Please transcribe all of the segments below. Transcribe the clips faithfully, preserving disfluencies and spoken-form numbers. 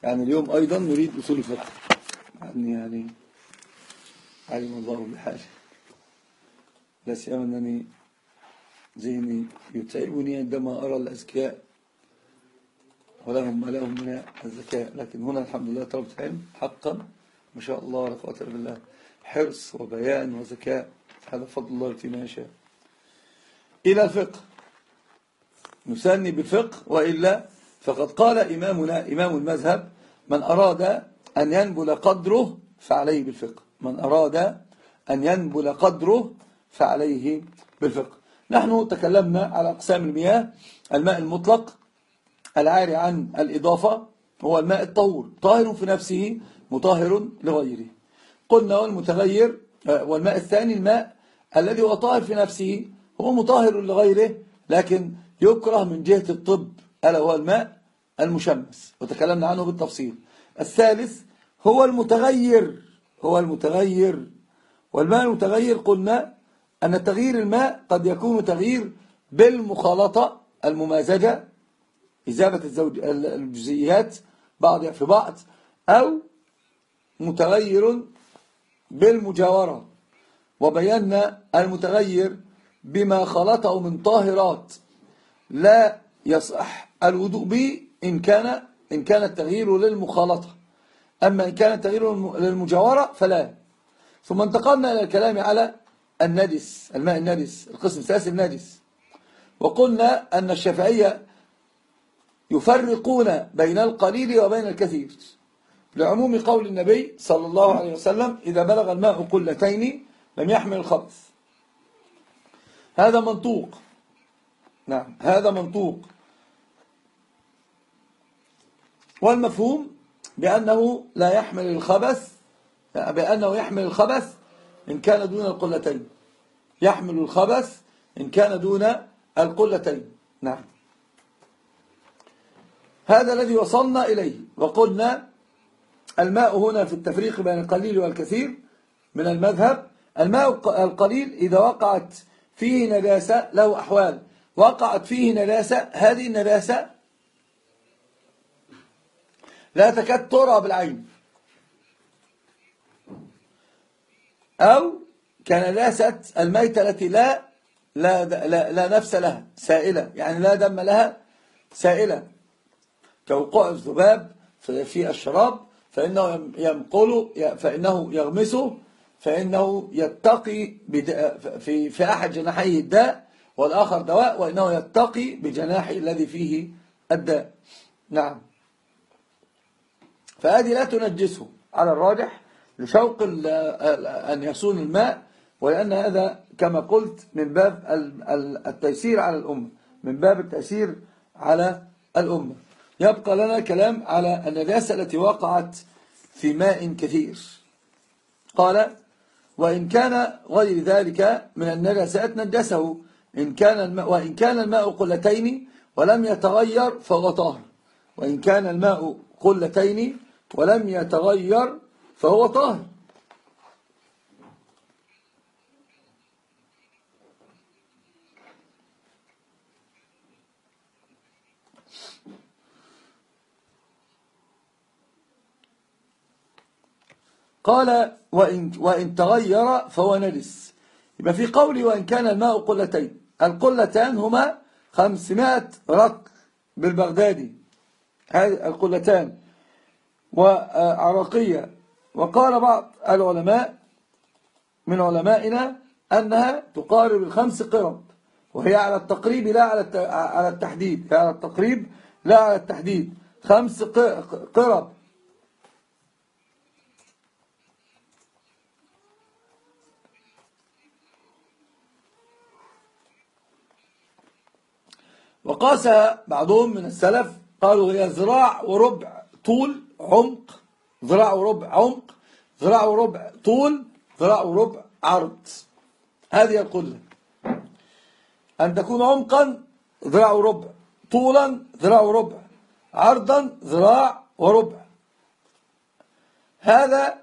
يعني اليوم أيضا نريد أصول الفقه، يعني يعني علم الله بحاله، لا سيما أنني ذهني يتعبني عندما أرى الأذكياء ولهم ما لهم من الذكاء، لكن هنا الحمد لله طلبة علم حقا ما شاء الله ولا قوة إلا بالله، حرص وبيان وذكاء، هذا فضل الله فيما يشاء. إلى الفقه، نسني بالفقه، وإلا فقد قال إمامنا إمام المذهب: من أراد أن ينبل قدره فعليه بالفقه، من أراد أن ينبل قدره فعليه بالفقه. نحن تكلمنا على أقسام المياه: الماء المطلق العاري عن الإضافة هو الماء الطهور، طاهر في نفسه مطهر لغيره. قلنا والمتغير، والماء الثاني الماء الذي هو طاهر في نفسه هو مطهر لغيره لكن يكره من جهة الطب، ألا هو الماء المشمس، وتكلمنا عنه بالتفصيل. الثالث هو المتغير، هو المتغير والماء المتغير قلنا أن تغيير الماء قد يكون تغيير بالمخالطة الممازجة، إذابة الزوج الجزيئات بعضها في بعض، أو متغير بالمجاورة، وبينا المتغير بما خلطه من طاهرات لا يصح الوضوء به إن كان إن كان التغيير للمخالطة، أما إن كان التغيير للمجاورة فلا. ثم انتقلنا إلى الكلام على النجس، الماء النجس، القسم الثالث النجس، وقلنا أن الشافعية يفرقون بين القليل وبين الكثير لعموم قول النبي صلى الله عليه وسلم: إذا بلغ الماء قلتين لم يحمل الخبث. هذا منطوق، نعم هذا منطوق، والمفهوم بأنه لا يحمل الخبث، بأنه يحمل الخبث إن كان دون القلتين، يحمل الخبث إن كان دون القلتين. نعم هذا الذي وصلنا إليه. وقلنا الماء هنا في التفريق بين القليل والكثير من المذهب: الماء القليل إذا وقعت فيه نجاسة له أحوال، وقعت فيه نجاسة، هذه النجاسة لا تكاد ترى بالعين، أو كنجاسة الميتة التي لا لا, لا لا نفس لها سائلة، يعني لا دم لها سائلة، كوقوع الذباب في الشراب فإنه ينقله، فإنه يغمسه، فإنه يتقي في في أحد جناحيه الداء والآخر دواء، وإنه يتقي بجناحه الذي فيه الداء. نعم فهذه لا تنجسه على الراجح لشوق أن يصون الماء، ولأن هذا كما قلت من باب التيسير على الأمة، من باب التيسير على الأمة. يبقى لنا كلام على النجاسة التي وقعت في ماء كثير. قال: وإن كان غير ذلك من النجاسات نجسه، إن كان الماء وإن كان الماء قلتين ولم يتغير فهو طاهر، وإن كان الماء قلتين ولم يتغير فهو طاهر. قال: وإن, وإن تغير فهو نجس. يبقى في قولي وإن كان الماء قلتين، القلتان هما خمسمائة رق بالبغدادي، هذه القلتان وعراقية. وقال بعض العلماء من علمائنا أنها تقارب الخمس قرب، وهي على التقريب لا على التحديد، هي على التقريب لا على التحديد، خمس قرب. وقاسها بعضهم من السلف قالوا هي ذراع وربع طول عمق، ذراع وربع عمق، ذراع وربع طول، ذراع وربع عرض. هذه القلة أن تكون عمقا ذراع وربع، طولا ذراع وربع، عرضا ذراع وربع. هذا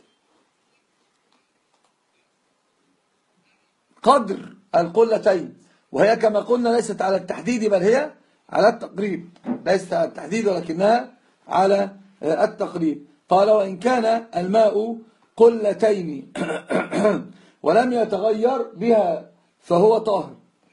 قدر القلتين، وهي كما قلنا ليست على التحديد بل هي على التقريب، ليست على التحديد ولكنها على التقريب. قال وإن كان الماء قلتين ولم يتغير بها فهو طاهر.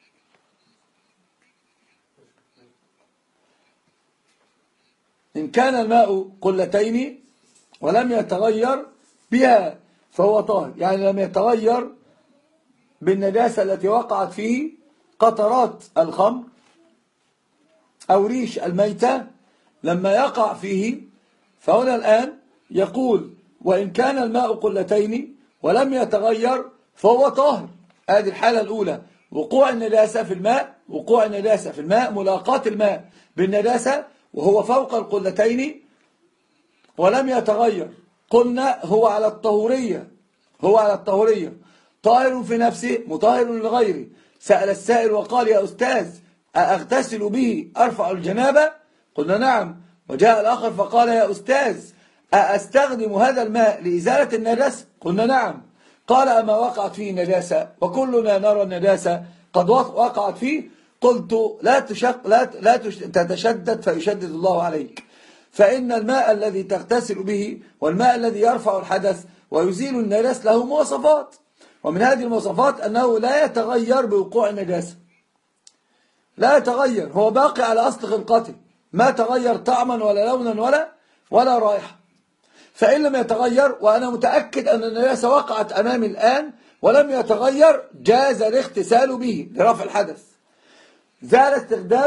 إن كان الماء قلتين ولم يتغير بها فهو طاهر، يعني لم يتغير بالنجاسة التي وقعت فيه قطرات الخمر أو ريش الميتة لما يقع فيه. فهنا الآن يقول وإن كان الماء قلتين ولم يتغير فهو طاهر. هذه الحالة الأولى، وقوع النجاسة في الماء، وقوع النجاسة في الماء ملاقاة الماء بالنجاسة وهو فوق القلتين ولم يتغير، قلنا هو على الطهورية، هو على الطهورية طاهر في نفسه مطهر لغيره. سأل السائل وقال يا أستاذ أغتسل به أرفع الجنابة؟ قلنا نعم. وجاء الآخر فقال يا أستاذ أستخدم هذا الماء لإزالة النجاسة؟ قلنا نعم. قال أما وقعت فيه نجاسة وكلنا نرى النجاسة قد وقعت فيه؟ قلت لا تشق لا لا تتشدد فيشدد الله عليك، فإن الماء الذي تغتسل به والماء الذي يرفع الحدث ويزيل النجاسة له مواصفات، ومن هذه المواصفات أنه لا يتغير بوقوع النجاسة، لا يتغير، هو باقي على أصل خلقته، ما تغير طعما ولا لونا ولا ولا رائحة. فإن لم يتغير وأنا متأكد أن النجاسة وقعت أمامي الآن ولم يتغير جاز الاغتسال به لرفع الحدث، زال استخدام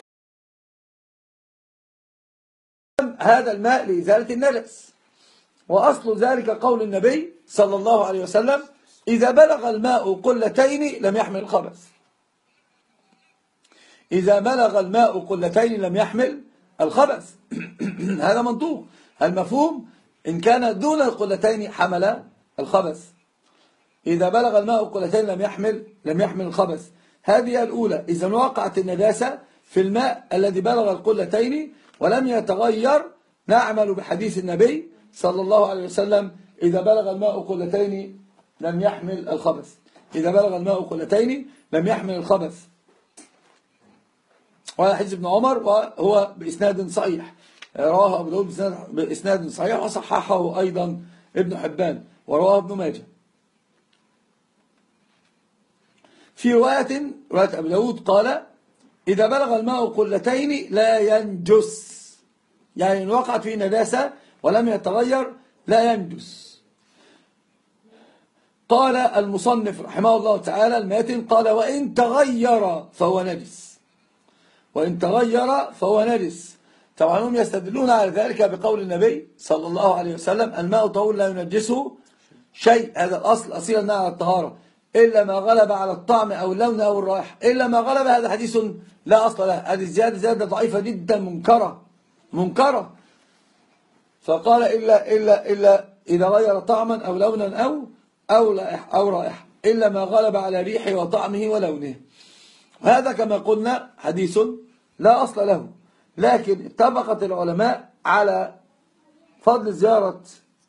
هذا الماء لإزالة النجس. وأصل ذلك قول النبي صلى الله عليه وسلم إذا بلغ الماء قلتين لم يحمل الخبث. إذا بلغ الماء قلتين لم يحمل الخبث هذا منطوق. المفهوم إن كان دون القلتين حمل الخبث. إذا بلغ الماء قلتين لم يحمل لم يحمل الخبث. هذه الأولى. إذا وقعت النجاسة في الماء الذي بلغ القلتين ولم يتغير نعمل بحديث النبي صلى الله عليه وسلم إذا بلغ الماء قلتين لم يحمل الخبث. إذا بلغ الماء قلتين لم يحمل الخبث. وهذا حديث ابن عمر وهو بإسناد صحيح، رواه أبو داود بإسناد صحيح وصححه أيضا ابن حبان ورواه ابن ماجه. في رواية رواية أبو داود قال إذا بلغ الماء قلتين لا ينجس، يعني إن وقعت فيه نجاسة ولم يتغير لا ينجس. قال المصنف رحمه الله تعالى الماتن قال وإن تغير فهو نجس، وإن تغير فهو نجس. طبعا هم يستدلون على ذلك بقول النبي صلى الله عليه وسلم الماء طهور لا ينجسه شيء، هذا الأصل أصيل أنها على الطهارة إلا ما غلب على الطعم أو اللون أو الرائحة، إلا ما غلب هذا حديث لا أصل له، هذه الزيادة زيادة ضعيفة جدا منكرة منكرة. فقال إلا إلا إلا إذا غير طعما أو لونا أو أو رائحة أو رائحة إلا ما غلب على ريحه وطعمه ولونه. هذا كما قلنا حديث لا أصل له، لكن اتفقت العلماء على فضل زيارة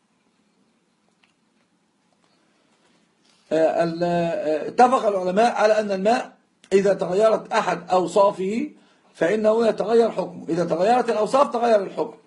اتفق العلماء على أن الماء إذا تغيرت أحد أوصافه فإنه يتغير حكمه، إذا تغيرت الأوصاف تغير الحكم.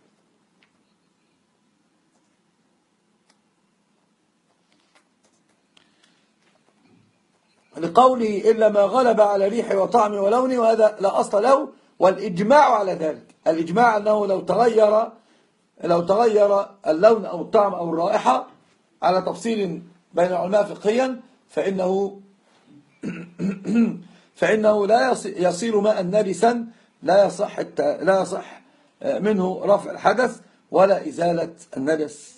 لقوله إلا ما غلب على ريحه وطعمه ولونه، وهذا لا أصل له، والإجماع على ذلك، الإجماع أنه لو تغير لو تغير اللون أو الطعم أو الرائحة على تفصيل بين العلماء فقهيا فإنه فإنه لا يصير ماء نجسا، لا يصح لا يصح منه رفع الحدث ولا إزالة النجس.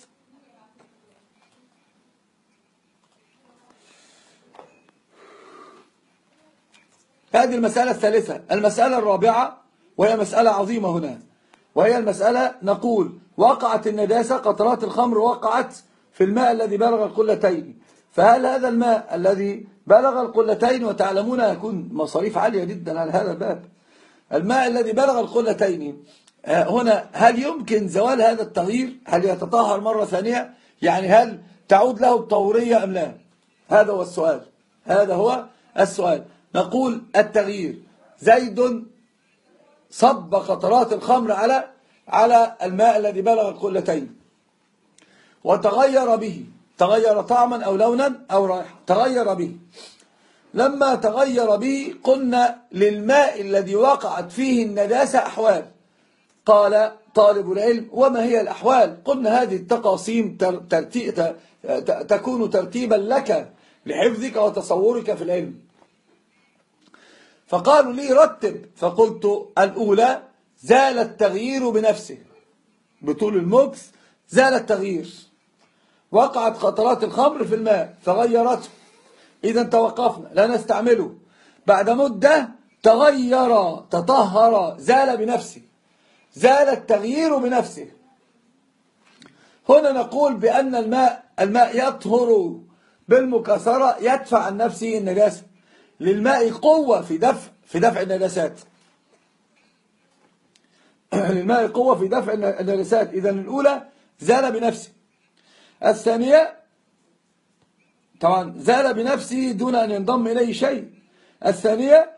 هذه المسألة الثالثة. المسألة الرابعة وهي مسألة عظيمة هنا، وهي المسألة نقول وقعت النجاسة قطرات الخمر وقعت في الماء الذي بلغ القلتين، فهل هذا الماء الذي بلغ القلتين، وتعلمون يكون مصاريف عالية جدا على هذا الباب، الماء الذي بلغ القلتين هنا هل يمكن زوال هذا التغيير؟ هل يتطهر مرة ثانية؟ يعني هل تعود له الطهورية أم لا؟ هذا هو السؤال، هذا هو السؤال. نقول التغيير زيد صب قطرات الخمر على على الماء الذي بلغ القلتين وتغير به، تغير طعما أو لونا أو رائحة، تغير به. لما تغير به قلنا للماء الذي وقعت فيه النجاسة أحوال. قال طالب العلم: وما هي الأحوال؟ قلنا هذه التقاسيم ترتي... تكون ترتيبا لك لحفظك وتصورك في العلم. فقالوا لي رتب، فقلت: الأولى زال التغيير بنفسه، بطول المكث زال التغيير، وقعت قطرات الخمر في الماء فغيرته، إذا توقفنا لا نستعمله. بعد مدة تغير تطهر زال بنفسه، زال التغيير بنفسه. هنا نقول بأن الماء الماء يطهر بالمكاثرة، يدفع عن نفسه النجاسة، للماء قوة في دفع في دفع النجاسات للماء قوة في دفع النجاسات. إذا الأولى زال بنفسه. الثانية طبعا زال بنفسه دون أن ينضم إليه شيء. الثانية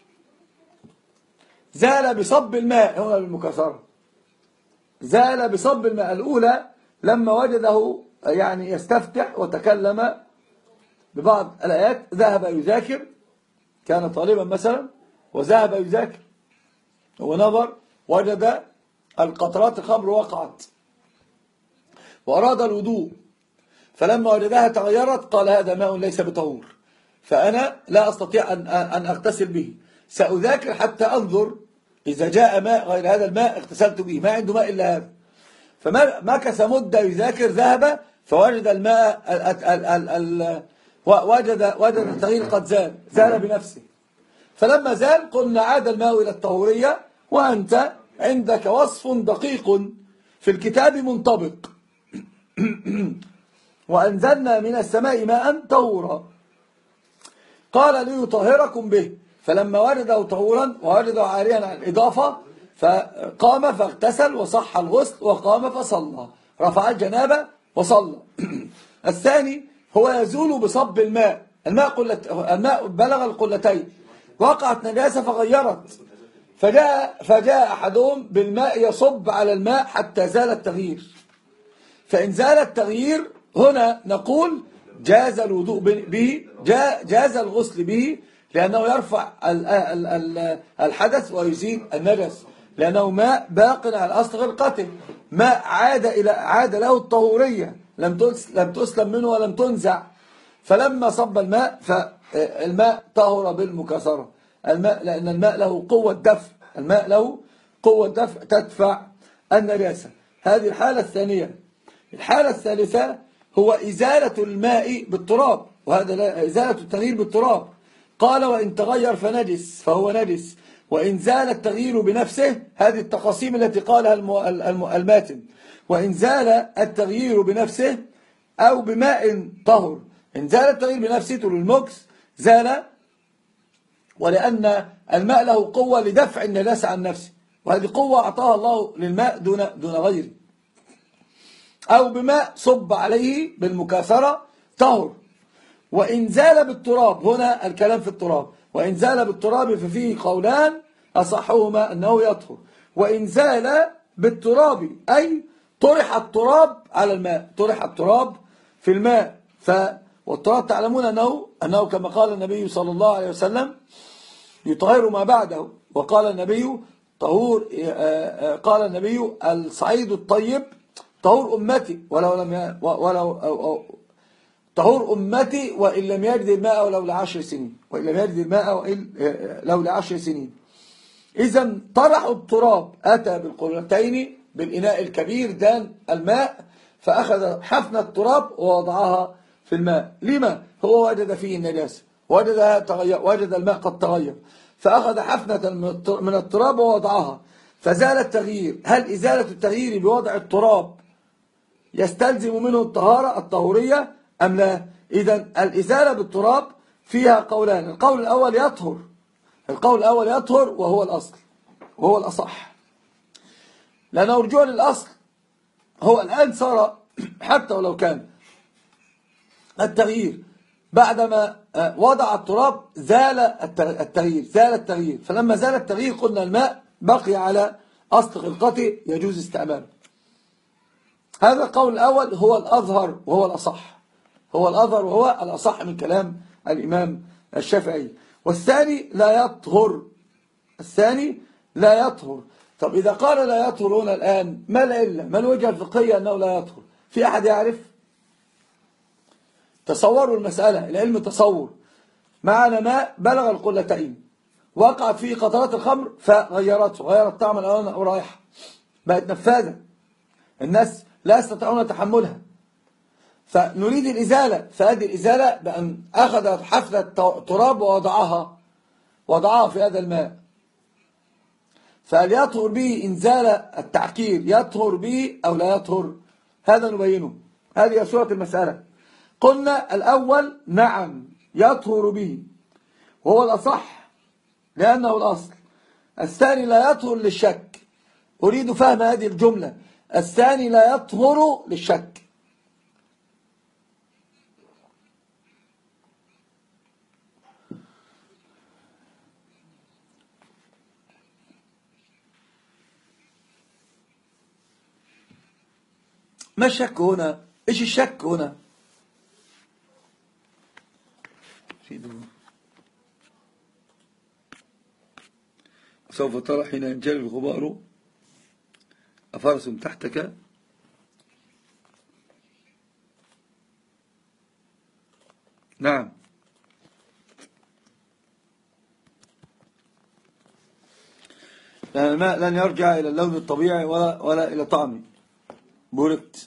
زال بصب الماء، هنا بالمكاثرة زال بصب الماء. الأولى لما وجده يعني يستفتح وتكلم ببعض الآيات، ذهب يذاكر، كان طالبا مثلا وذهب يذاكر ونظر وجد القطرات الخمر وقعت وأراد الوضوء، فلما وجدها تغيرت قال: هذا ماء ليس بطهور، فأنا لا أستطيع أن أن أغتسل به، سأذاكر حتى أنظر إذا جاء ماء غير هذا الماء اغتسلت به، ما عنده ماء إلا هذا. فما مكث مدة يذاكر، ذهب فوجد الماء ال ال ال ال وجد وجد التغيير قد زال، زال بنفسه. فلما زال قلنا عاد الماء إلى الطهورية، وأنت عندك وصف دقيق في الكتاب منطبق: وأنزلنا من السماء ماء طهورا، قال ليطهركم به. فلما وجده طهورا ووجده عاريا عن الإضافة فقام فاغتسل وصح الغسل وقام فصلى، رفع الجنابة وصلى. الثاني هو يزول بصب الماء، الماء, قلت الماء بلغ القلتين، وقعت نجاسة فغيرت، فجاء, فجاء أحدهم بالماء يصب على الماء حتى زال التغيير. فإن زال التغيير هنا نقول جاز الوضوء به، جاز الغسل به، لأنه يرفع الحدث ويزيل النجس، لأنه ماء باق على أصل غرقته، ماء عاد إلى عاد له الطهورية، لم لم تسلم منه ولم تنزع. فلما صب الماء فالماء طهر بالمكاثرة، الماء لأن الماء له قوة دفع، الماء له قوة دفع تدفع النجاسة. هذه الحالة الثانية. الحالة الثالثة هو إزالة الماء بالتراب، وهذا إزالة التغيير بالتراب. قال: وإن تغير فنجس فهو نجس، وإن زال التغيير بنفسه، هذه التقاسيم التي قالها الماتن، وإن زال التغيير بنفسه أو بماء طهر. إن زال التغيير بنفسه طول المكث زال، ولأن الماء له قوة لدفع النجاسة عن نفسه، وهذه قوة أعطاها الله للماء دون دون غيره. أو بماء صب عليه بالمكاثرة طهر. وإن زال بالتراب، هنا الكلام في التراب، وإن زال بالتراب ففيه قولان أصحهما أنه يطهر. وإن زال بالتراب أي طرح التراب على الماء، طرح التراب في الماء. ف والتراب تعلمون أنه, أنه كما قال النبي صلى الله عليه وسلم يطهر ما بعده. وقال النبي طهور قال النبي الصعيد الطيب طهور أمتي ولو لم ولو أو أو طهور أمتي وإن لم يجد الماء ولو لعشر سنين، وإن لم يجد الماء ولو لعشر سنين. إذا طرحوا التراب، أتى بالقلتين بالإناء الكبير دان الماء، فأخذ حفنة التراب ووضعها في الماء. لما؟ هو وجد فيه النجاسة، وجدها تغير، وجد الماء قد تغير، فأخذ حفنة من التراب ووضعها فزال التغيير. هل إزالة التغيير بوضع التراب يستلزم منه الطهارة الطهورية أم لا؟ إذن الإزالة بالتراب فيها قولان. القول الأول يطهر، القول الأول يطهر وهو الأصل، وهو الأصح، لأنه رجوع للأصل. هو الآن صار حتى ولو كان التغيير بعدما وضع التراب زال التغيير، زال التغيير. فلما زال التغيير قلنا الماء بقي على أصل خلقته يجوز استعماله. هذا القول الأول هو الأظهر وهو الأصح، هو الأظهر وهو الأصح من كلام الإمام الشافعي. والثاني لا يطهر، الثاني لا يطهر. طب إذا قال لا يطهر هنا الآن، ما العلة؟ ما الوجهة الفقهية أنه لا يطهر؟ في أحد يعرف؟ تصوروا المسألة، العلم تصور. معنا ماء بلغ القلتين، وقعت فيه قطرات الخمر فغيرته، غيرت طعم الألوان أو رائحة، بقت نفاذة، الناس لا يستطيعون تحملها، فنريد الإزالة. فهذه الإزالة بأن أخذ حفلة تراب ووضعها وضعها في هذا الماء، فهل يطهر به إنزال التعكير، يطهر به أو لا يطهر؟ هذا نبينه، هذه صورة المسألة. قلنا الأول نعم يطهر به وهو الأصح لأنه الأصل. الثاني لا يطهر للشك، أريد فهم هذه الجملة، الثاني لا يطهر للشك. ما الشك هنا؟ إيش الشك هنا؟ سوف ترى حين ينجلي الغبار أفرس تحتك نعم. لأن الماء لن يرجع إلى اللون الطبيعي ولا, ولا إلى طعمه. بوركت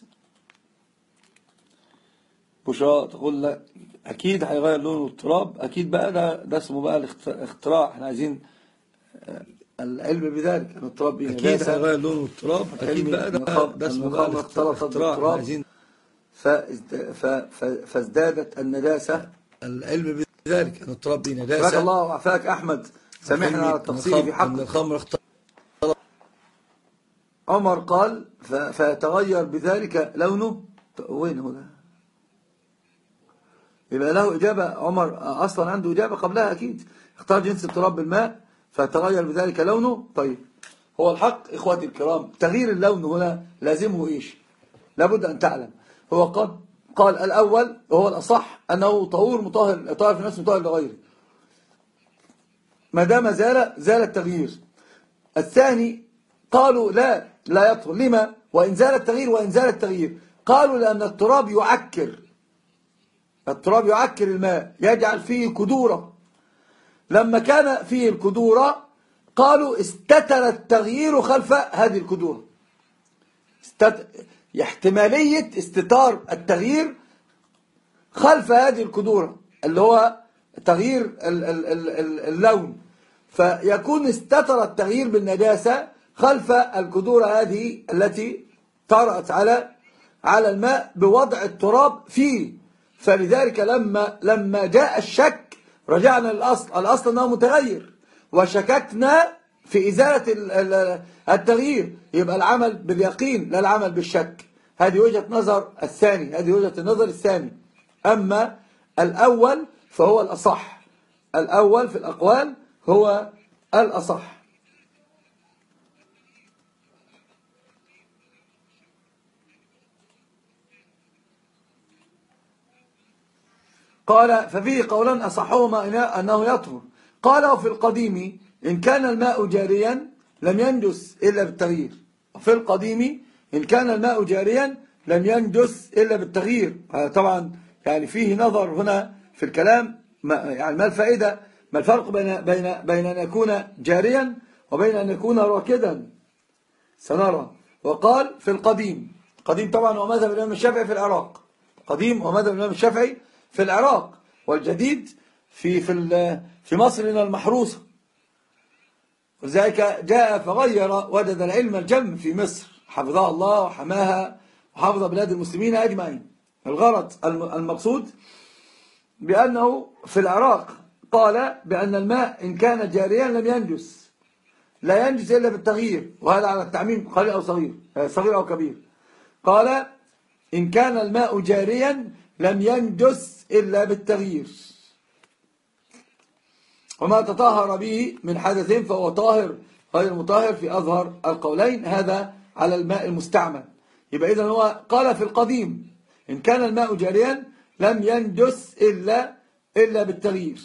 بشرى تقول لا أكيد هيغير لونه التراب، أكيد بقى ده, ده اسمه بقى الاختراع. احنا عايزين العلم بذلك أن التراب بيه أكيد هيغير لونه التراب، أكيد بقى ده, ده اسمه بقى الاختراع. عايزين فازدادت النداسة. العلم بذلك أن التراب بيه نداسة. بارك الله وعافاك أحمد، سامحنا على التقصير في حقك. الخمر عمر قال فيتغير بذلك لونه. وين هو ده؟ يبقى له إجابة. عمر أصلا عنده إجابة قبلها أكيد. اختار جنس التراب بالماء فتغير بذلك لونه. طيب هو الحق إخواتي الكرام تغيير اللون هنا لازمه إيش؟ لابد أن تعلم. هو قد قال الأول وهو الأصح أنه طهور مطهر، طاهر في نفسه مطهر لغيره ما دام زال زال التغيير. الثاني قالوا لا لا يطهر. لما؟ وإن زال التغيير وإن زال التغيير قالوا لأن التراب يعكر، التراب يعكر الماء، يجعل فيه كدورة. لما كان فيه الكدورة قالوا استتر التغيير خلف هذه الكدورة. استت... احتمالية استتار التغيير خلف هذه الكدورة اللي هو تغيير اللون، فيكون استتر التغيير بالنجاسة خلف الكدورة هذه التي طرأت على على الماء بوضع التراب فيه. فلذلك لما لما جاء الشك رجعنا للأصل، الأصل أنه متغير وشككنا في إزالة التغيير، يبقى العمل باليقين لا العمل بالشك. هذه وجهة نظر الثاني، هذه وجهة النظر الثاني. أما الأول فهو الأصح، الأول في الأقوال هو الأصح. قال ففيه قولا أصحهما أنه يطهر. قال وفي القديم إن كان الماء جاريا لم ينجس إلا بالتغيير. في القديم إن كان الماء جاريا لم ينجس إلا بالتغيير. طبعا يعني فيه نظر هنا في الكلام، يعني ما الفائدة، ما الفرق بين بين بين أن يكون جاريا وبين أن يكون راكدا؟ سنرى. وقال في القديم، قديم طبعا هو مذهب الإمام الشافعي في العراق، قديم هو مذهب الإمام الشافعي في العراق، والجديد في في في مصرنا المحروسة. ولذلك جاء فغير، وجد العلم الجم في مصر حفظها الله وحماها وحفظ بلاد المسلمين أجمعين. الغرض المقصود بأنه في العراق قال بأن الماء إن كان جاريا لم ينجس، لا ينجس إلا بالتغيير، وهذا على التعميم قليل أو صغير، صغير أو كبير. قال إن كان الماء جاريا لم ينجس إلا بالتغيير، وما تطهر به من حدث فهو طاهر غير مطهر في أظهر القولين، هذا على الماء المستعمل. يبقى إذن هو قال في القديم إن كان الماء جاريا لم ينجس إلا, إلا بالتغيير.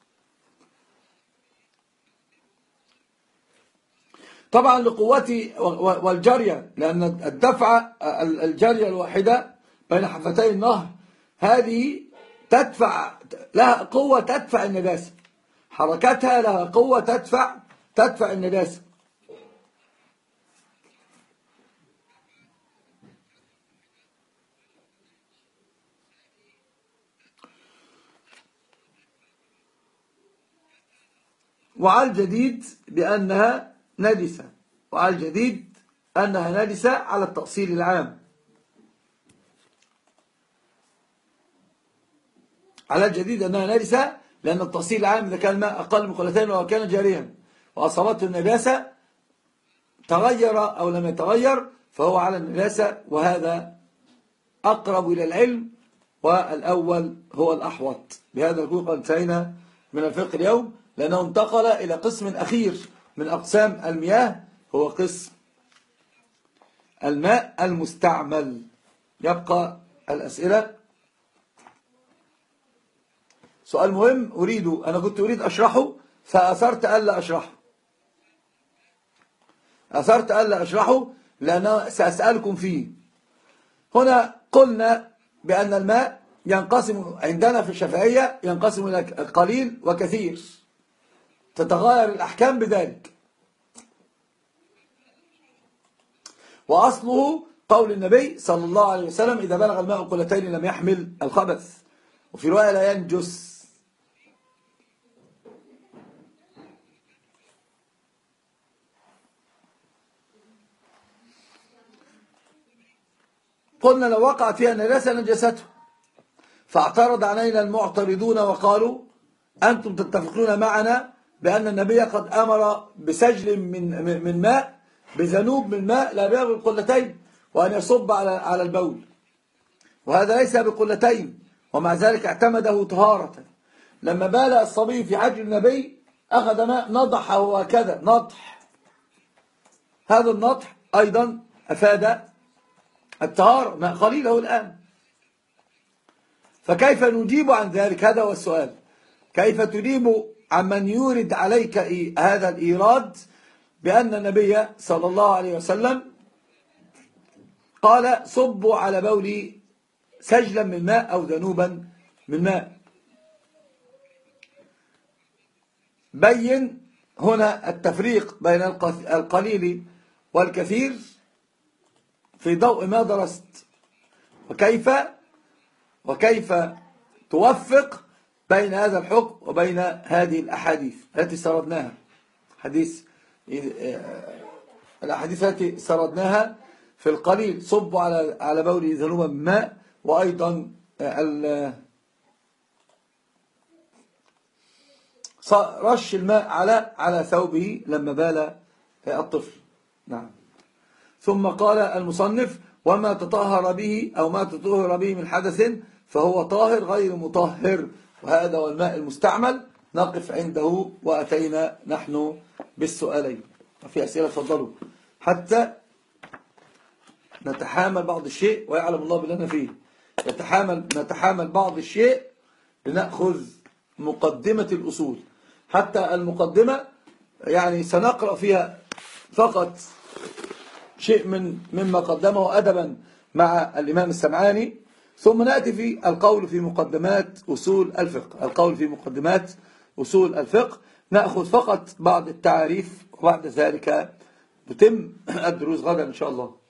طبعا لقوته والجارية، لأن الدفعة الجارية الواحدة بين حفتي النهر هذه تدفع، لها قوة تدفع النجاسة، حركتها لها قوة تدفع تدفع النجاسة. وعلى الجديد بأنها نجسة، وعلى الجديد أنها نجسة على التأصيل العام. على الجديد أنها نجسة لأن التأصيل العام إذا كان الماء أقل من قلتين وكان جاريا وأصابته النجاسة تغير أو لم يتغير فهو على النجاسة، وهذا أقرب إلى العلم، والأول هو الأحوط. بهذا نكون قد انتهينا من الفقه اليوم، لأنه انتقل إلى قسم أخير من أقسام المياه، هو قسم الماء المستعمل. يبقى الأسئلة. سؤال مهم أريد أنا كنت أريد أشرحه فأثرت ألا أشرحه أثرت ألا أشرحه لأنه سأسألكم فيه. هنا قلنا بأن الماء ينقسم عندنا في الشافعية ينقسم إلى قليل وكثير، تتغير الأحكام بذلك. وأصله قول النبي صلى الله عليه وسلم إذا بلغ الماء قلتين لم يحمل الخبث، وفي رواية لا ينجس. قلنا لو وقعت فيها النجاسة نجسته، فاعترض علينا المعترضون وقالوا أنتم تتفقون معنا بأن النبي قد أمر بسجل من من ماء بذنوب من ماء لا يبلغ القلتين، وأن يصب على على البول، وهذا ليس بقلتين، ومع ذلك اعتمده طهارة. لما بال الصبي في حجر النبي أخذ ماء نضحه هكذا نضح، هذا النضح أيضا أفاد الطهارة، ماء قليله الآن. فكيف نجيب عن ذلك؟ هذا هو السؤال. كيف تجيب عمن يورد عليك هذا الإيراد بأن النبي صلى الله عليه وسلم قال صبوا على بولي سجلا من ماء أو ذنوبا من ماء؟ بين هنا التفريق بين القليل والكثير في ضوء ما درست، وكيف وكيف توفق بين هذا الحكم وبين هذه الأحاديث التي سردناها. حديث الأحاديث التي سردناها في القليل صبوا على على بوله ذنوبا من ماء، وأيضا رش الماء على على ثوبه لما بال الطفل. نعم. ثم قال المصنف وما تطهر به أو ما تطهر به من حدث فهو طاهر غير مطهر، وهذا هو الماء المستعمل. نقف عنده وأتينا نحن بالسؤالين. في أسئلة تفضلوا حتى نتحامل بعض الشيء ويعلم الله بالله فيه. نتحامل نتحامل بعض الشيء لنأخذ مقدمة الأصول. حتى المقدمة يعني سنقرأ فيها فقط شيء من مما قدمه أدبا مع الإمام السمعاني، ثم نأتي في القول في مقدمات أصول الفقه. القول في مقدمات أصول الفقه نأخذ فقط بعض التعاريف، وبعد ذلك تتم الدروس غدا إن شاء الله.